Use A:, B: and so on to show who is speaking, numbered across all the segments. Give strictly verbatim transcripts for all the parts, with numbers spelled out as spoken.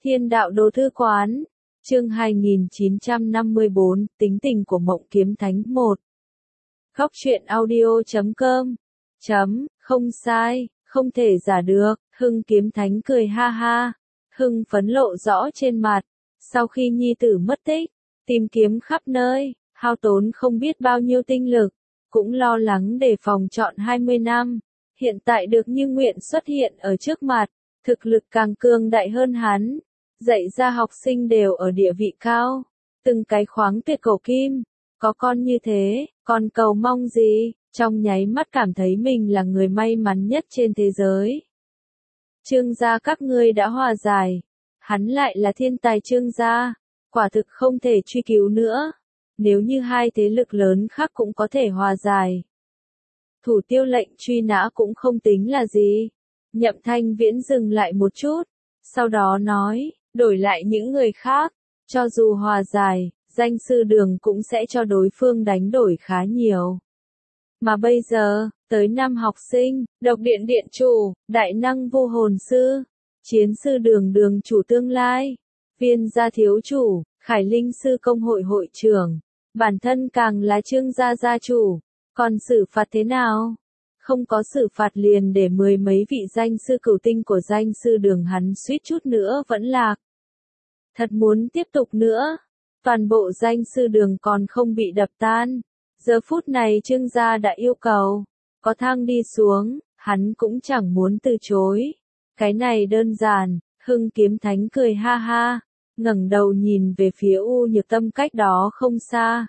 A: Thiên đạo đồ thư quán, chương hai nghìn chín trăm năm mươi bốn, tính tình của Mộng Kiếm Thánh một. Góc truyện audio chấm com. Chấm, không sai, không thể giả được, Hưng Kiếm Thánh cười ha ha. Hưng phấn lộ rõ trên mặt, sau khi nhi tử mất tích, tìm kiếm khắp nơi, hao tốn không biết bao nhiêu tinh lực, cũng lo lắng đề phòng trọn hai mươi năm, hiện tại được như nguyện xuất hiện ở trước mặt, thực lực càng cường đại hơn hắn, dạy ra học sinh đều ở địa vị cao, từng cái khoáng tuyệt cổ kim, có con như thế, còn cầu mong gì, trong nháy mắt cảm thấy mình là người may mắn nhất trên thế giới. Trương gia các ngươi đã hòa giải, hắn lại là thiên tài Trương gia, quả thực không thể truy cứu nữa, nếu như hai thế lực lớn khác cũng có thể hòa giải. Thủ tiêu lệnh truy nã cũng không tính là gì. Nhậm Thanh Viễn dừng lại một chút, sau đó nói, đổi lại những người khác, cho dù hòa giải, danh sư đường cũng sẽ cho đối phương đánh đổi khá nhiều. Mà bây giờ, tới năm học sinh, độc điện điện chủ, đại năng vô hồn sư, chiến sư đường đường chủ tương lai, viên gia thiếu chủ, khải linh sư công hội hội trưởng, bản thân càng là Trương gia gia chủ, còn xử phạt thế nào? Không có xử phạt liền để mười mấy vị danh sư cửu tinh của danh sư đường hắn suýt chút nữa vẫn lạc. Thật muốn tiếp tục nữa, toàn bộ danh sư đường còn không bị đập tan. Giờ phút này Trương gia đã yêu cầu, có thang đi xuống, hắn cũng chẳng muốn từ chối. Cái này đơn giản, Hưng Kiếm Thánh cười ha ha, ngẩng đầu nhìn về phía U Nhược Tâm cách đó không xa.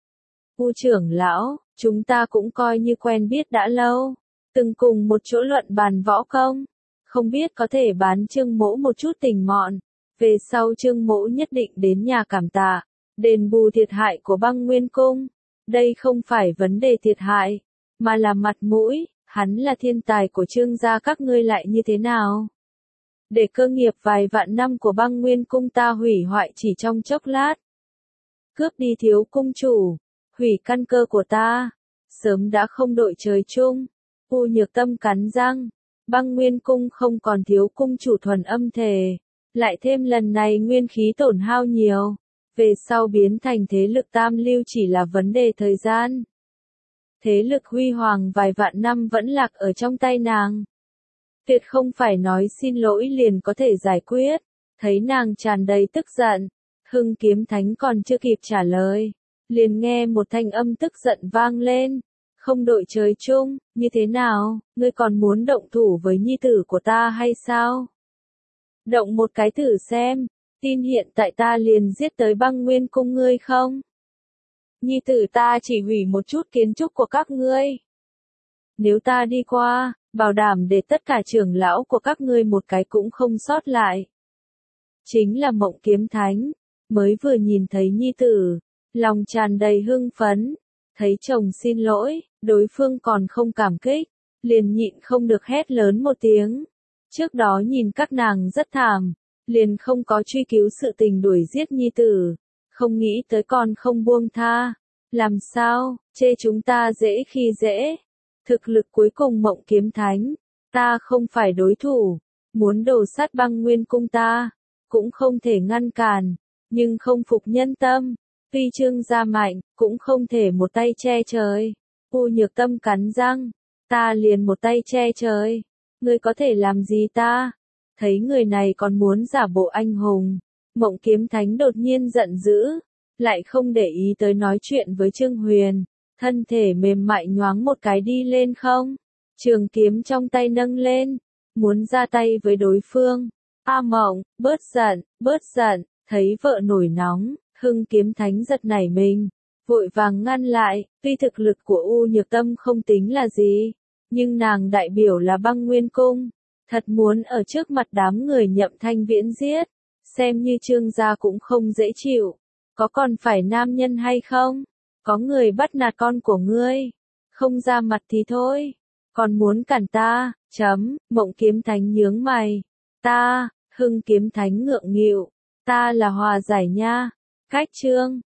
A: U trưởng lão, chúng ta cũng coi như quen biết đã lâu, từng cùng một chỗ luận bàn võ công, không biết có thể bán Trương mỗ một chút tình mọn, về sau Trương mỗ nhất định đến nhà cảm tạ, đền bù thiệt hại của Băng Nguyên Cung. Đây không phải vấn đề thiệt hại, mà là mặt mũi, hắn là thiên tài của Trương gia các ngươi lại như thế nào? Để cơ nghiệp vài vạn năm của Băng Nguyên Cung ta hủy hoại chỉ trong chốc lát. Cướp đi thiếu cung chủ, hủy căn cơ của ta, sớm đã không đội trời chung. U Nhược Tâm cắn răng, Băng Nguyên Cung không còn thiếu cung chủ thuần âm thể, lại thêm lần này nguyên khí tổn hao nhiều, về sau biến thành thế lực tam lưu chỉ là vấn đề thời gian. Thế lực huy hoàng vài vạn năm vẫn lạc ở trong tay nàng. Tuyệt không phải nói xin lỗi liền có thể giải quyết, thấy nàng tràn đầy tức giận, Hưng Kiếm Thánh còn chưa kịp trả lời, liền nghe một thanh âm tức giận vang lên, không đội trời chung, như thế nào, ngươi còn muốn động thủ với nhi tử của ta hay sao? Động một cái thử xem, tin hiện tại ta liền giết tới Băng Nguyên Cung ngươi không? Nhi tử ta chỉ hủy một chút kiến trúc của các ngươi. Nếu ta đi qua, bảo đảm để tất cả trưởng lão của các ngươi một cái cũng không sót lại. Chính là Mộng Kiếm Thánh, mới vừa nhìn thấy nhi tử, lòng tràn đầy hưng phấn, thấy chồng xin lỗi, đối phương còn không cảm kích, liền nhịn không được hét lớn một tiếng. Trước đó nhìn các nàng rất thảm, liền không có truy cứu sự tình đuổi giết nhi tử, không nghĩ tới còn không buông tha. Làm sao, chê chúng ta dễ khi dễ. Thực lực cuối cùng Mộng Kiếm Thánh, ta không phải đối thủ, muốn đổ sát Băng Nguyên Cung ta, cũng không thể ngăn cản, nhưng không phục nhân tâm, tuy Trương gia mạnh, cũng không thể một tay che trời. U Nhược Tâm cắn răng, ta liền một tay che trời, ngươi có thể làm gì ta? Thấy người này còn muốn giả bộ anh hùng, Mộng Kiếm Thánh đột nhiên giận dữ, lại không để ý tới nói chuyện với Trương Huyền, thân thể mềm mại nhoáng một cái đi lên không, trường kiếm trong tay nâng lên, muốn ra tay với đối phương. A Mộng, bớt giận, bớt giận, thấy vợ nổi nóng, Hưng Kiếm Thánh giật nảy mình, vội vàng ngăn lại, tuy thực lực của U Nhược Tâm không tính là gì, nhưng nàng đại biểu là Băng Nguyên Cung, thật muốn ở trước mặt đám người Nhậm Thanh Viễn giết, xem như Trương gia cũng không dễ chịu, có còn phải nam nhân hay không? Có người bắt nạt con của ngươi, không ra mặt thì thôi, còn muốn cản ta, chấm, Mộng Kiếm Thánh nhướng mày, ta, Hưng Kiếm Thánh ngượng nghịu, ta là hòa giải nha, cách Trương,